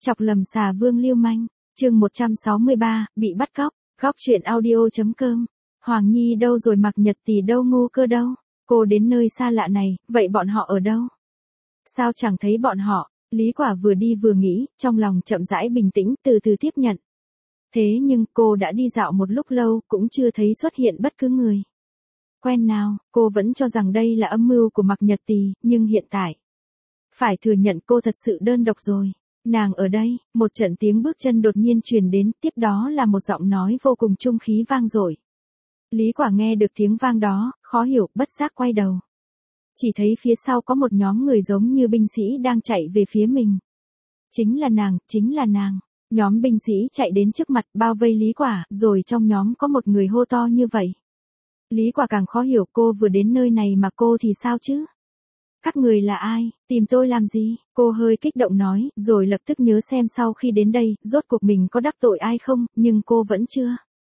Chọc lầm xà vương lưu manh, chương 163, bị bắt cóc, góc truyện audio.com. Hoàng Nhi đâu rồi, Mạc Nhật Tỷ đâu, Ngô Cơ đâu? Cô đến nơi xa lạ này, vậy bọn họ ở đâu? Sao chẳng thấy bọn họ? Lý Quả vừa đi vừa nghĩ, trong lòng chậm rãi bình tĩnh, từ từ tiếp nhận. Thế nhưng cô đã đi dạo một lúc lâu, cũng chưa thấy xuất hiện bất cứ người quen nào. Cô vẫn cho rằng đây là âm mưu của Mạc Nhật Tỷ, nhưng hiện tại, phải thừa nhận cô thật sự đơn độc rồi. Nàng ở đây, một trận tiếng bước chân đột nhiên truyền đến, tiếp đó là một giọng nói vô cùng trung khí vang dội. Lý Quả nghe được tiếng vang đó, khó hiểu, bất giác quay đầu. Chỉ thấy phía sau có một nhóm người giống như binh sĩ đang chạy về phía mình. Chính là nàng. Nhóm binh sĩ chạy đến trước mặt, bao vây Lý Quả, rồi trong nhóm có một người hô to như vậy. Lý Quả càng khó hiểu, cô vừa đến nơi này mà cô thì sao chứ? Các người là ai, tìm tôi làm gì? Cô hơi kích động nói, rồi lập tức nhớ xem sau khi đến đây, rốt cuộc mình có đắc tội ai không, nhưng cô vẫn chưa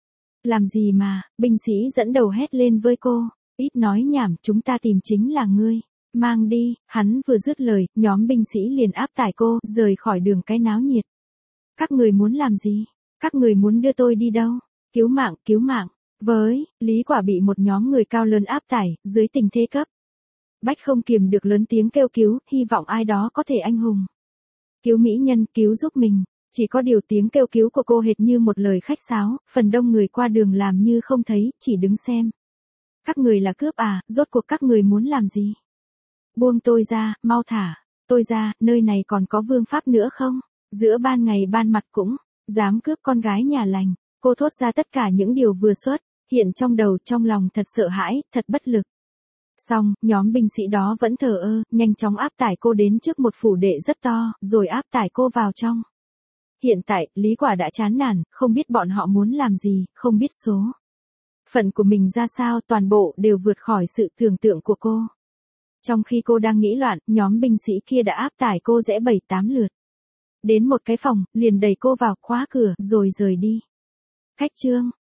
làm gì mà. Binh sĩ dẫn đầu hét lên với cô, ít nói nhảm, chúng ta tìm chính là ngươi, mang đi. Hắn vừa dứt lời, nhóm binh sĩ liền áp tải cô, rời khỏi đường cái náo nhiệt. Các người muốn làm gì? Các người muốn đưa tôi đi đâu? Cứu mạng. Với, Lý Quả bị một nhóm người cao lớn áp tải, dưới tình thế cấp bách không kiềm được lớn tiếng kêu cứu, hy vọng ai đó có thể anh hùng cứu mỹ nhân, cứu giúp mình. Chỉ có điều tiếng kêu cứu của cô hệt như một lời khách sáo, phần đông người qua đường làm như không thấy, chỉ đứng xem. Các người là cướp à, rốt cuộc các người muốn làm gì? Buông tôi ra, mau thả tôi ra, nơi này còn có vương pháp nữa không? Giữa ban ngày ban mặt cũng dám cướp con gái nhà lành. Cô thốt ra tất cả những điều vừa xuất hiện trong đầu, trong lòng thật sợ hãi, thật bất lực. Xong, nhóm binh sĩ đó vẫn thờ ơ, nhanh chóng áp tải cô đến trước một phủ đệ rất to, rồi áp tải cô vào trong. Hiện tại, Lý Quả đã chán nản, không biết bọn họ muốn làm gì, không biết số phận của mình ra sao, toàn bộ đều vượt khỏi sự tưởng tượng của cô. Trong khi cô đang nghĩ loạn, nhóm binh sĩ kia đã áp tải cô rẽ 7-8 lượt. Đến một cái phòng, liền đẩy cô vào, khóa cửa, rồi rời đi. Khách trương,